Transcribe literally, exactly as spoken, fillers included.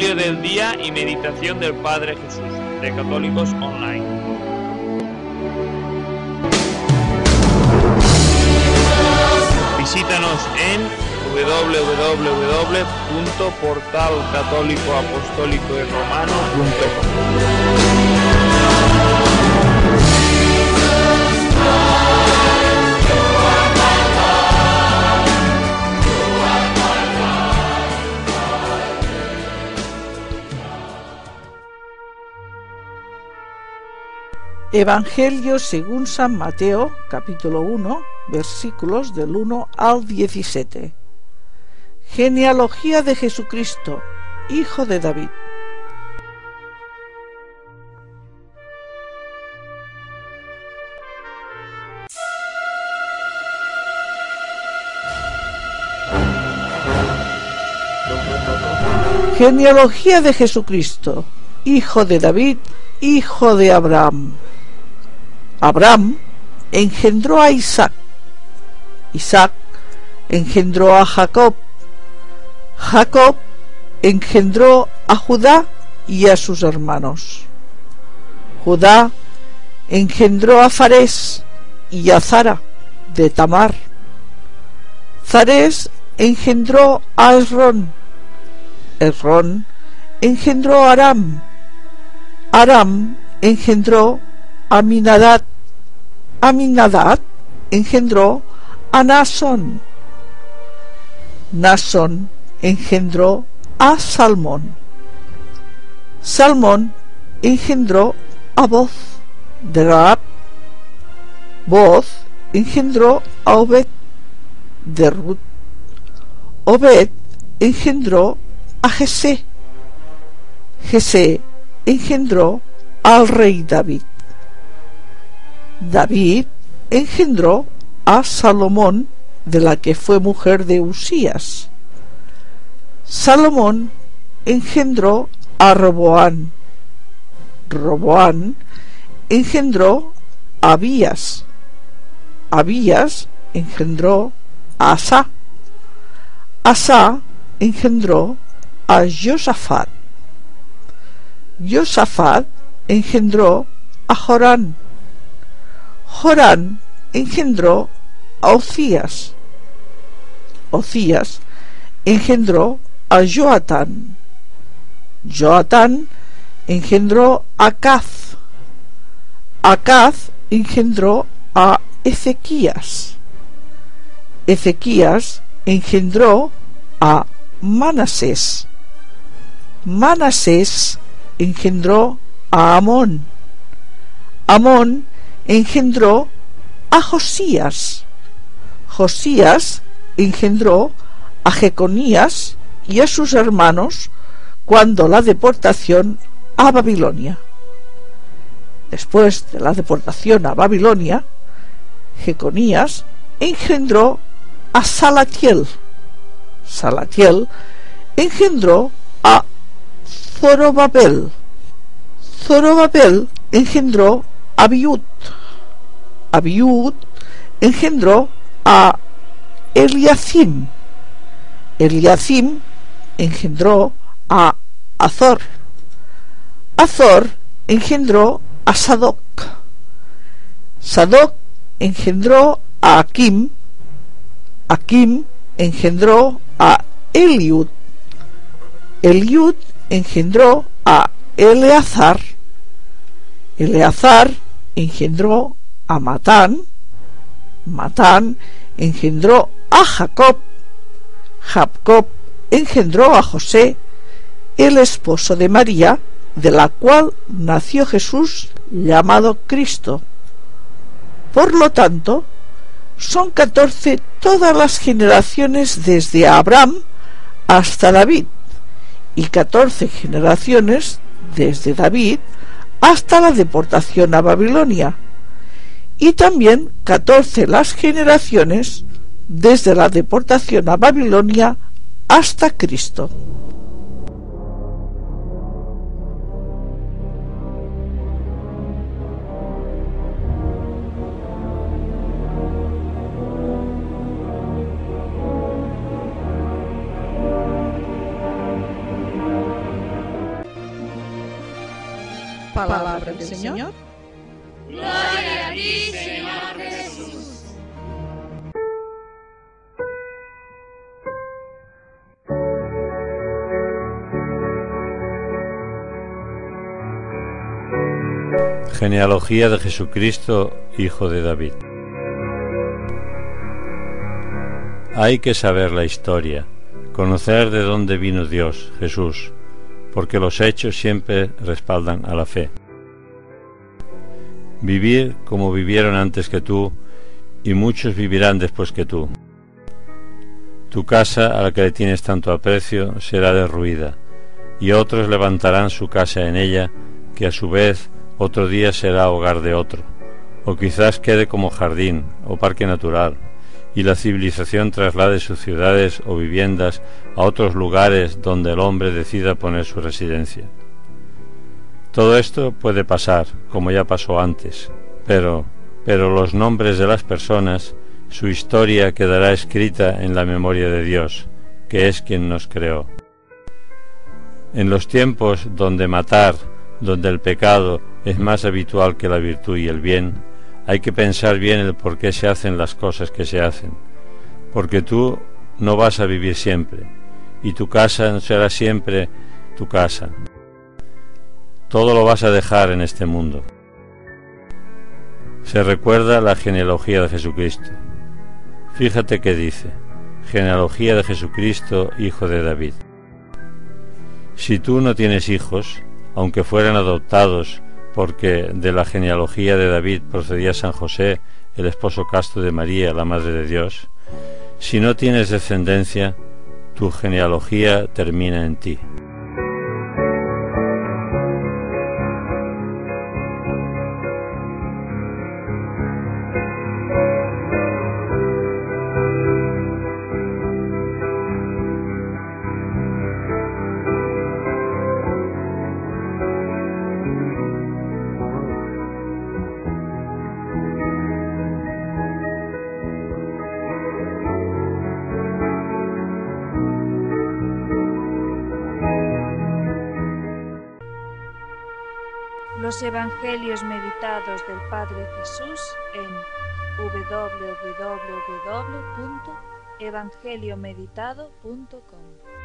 Evangelio del día y meditación del Padre Jesús, de Católicos Online. Visítanos en doble u doble u doble u punto portal católico apostólico y romano punto com. Evangelio según San Mateo, capítulo uno, versículos del uno al diecisiete. Genealogía de Jesucristo, hijo de David. Genealogía de Jesucristo, hijo de David, hijo de Abraham. Abraham engendró a Isaac, Isaac engendró a Jacob, Jacob engendró a Judá y a sus hermanos, Judá engendró a Farés y a Zara de Tamar, Zarés engendró a Esrón, Esrón engendró a Aram, Aram engendró a Aminadab, Aminadab engendró a Naasón, Naasón engendró a Salmón, Salmón engendró a Boz de Rahab, Boz engendró a Obed de Ruth, Obed engendró a Jesé, Jesé engendró al rey David, David engendró a Salomón, de la que fue mujer de Usías. Salomón engendró a Roboán, Roboán engendró a Abías, Abías engendró a Asá, Asá engendró a Josafat, Josafat engendró a Jorán, Jorán engendró a Ocías, Ocías engendró a Joatán, Joatán engendró a Acaz, Acaz engendró a Ezequías, Ezequías engendró a Manasés, Manasés engendró a Amón, Amón engendró a Josías, Josías engendró a Jeconías y a sus hermanos cuando la deportación a Babilonia. Después de la deportación a Babilonia, Jeconías engendró a Salatiel, Salatiel engendró a Zorobabel, Zorobabel engendró a Abiud, Abiud engendró a Eliacim, Eliacim engendró a Azor, Azor engendró a Sadoc, Sadoc engendró a Aquim, Aquim engendró a Eliud, Eliud engendró a Eleazar, Eleazar engendró a Matán, Matán engendró a Jacob, Jacob engendró a José, el esposo de María, de la cual nació Jesús llamado Cristo. Por lo tanto, son catorce todas las generaciones desde Abraham hasta David, y catorce generaciones desde David hasta la deportación a Babilonia, y también catorce las generaciones desde la deportación a Babilonia hasta Cristo. palabra del Señor. Gloria a ti, Señor Jesús. Genealogía de Jesucristo, hijo de David. Hay que saber la historia, conocer de dónde vino Dios, Jesús, porque los hechos siempre respaldan a la fe. Vivir como vivieron antes que tú, y muchos vivirán después que tú. Tu casa, a la que le tienes tanto aprecio, será derruida, y otros levantarán su casa en ella, que a su vez otro día será hogar de otro, o quizás quede como jardín o parque natural, y la civilización traslade sus ciudades o viviendas a otros lugares donde el hombre decida poner su residencia. Todo esto puede pasar, como ya pasó antes, pero, pero los nombres de las personas, su historia quedará escrita en la memoria de Dios, que es quien nos creó. En los tiempos donde matar, donde el pecado es más habitual que la virtud y el bien, hay que pensar bien el por qué se hacen las cosas que se hacen, porque tú no vas a vivir siempre, y tu casa no será siempre tu casa. Todo lo vas a dejar en este mundo. Se recuerda la genealogía de Jesucristo. Fíjate que dice, genealogía de Jesucristo, hijo de David. Si tú no tienes hijos, aunque fueran adoptados, porque de la genealogía de David procedía San José, el esposo casto de María, la Madre de Dios, si no tienes descendencia, tu genealogía termina en ti. Los Evangelios meditados del Padre Jesús en w w w punto evangeliomeditado punto com.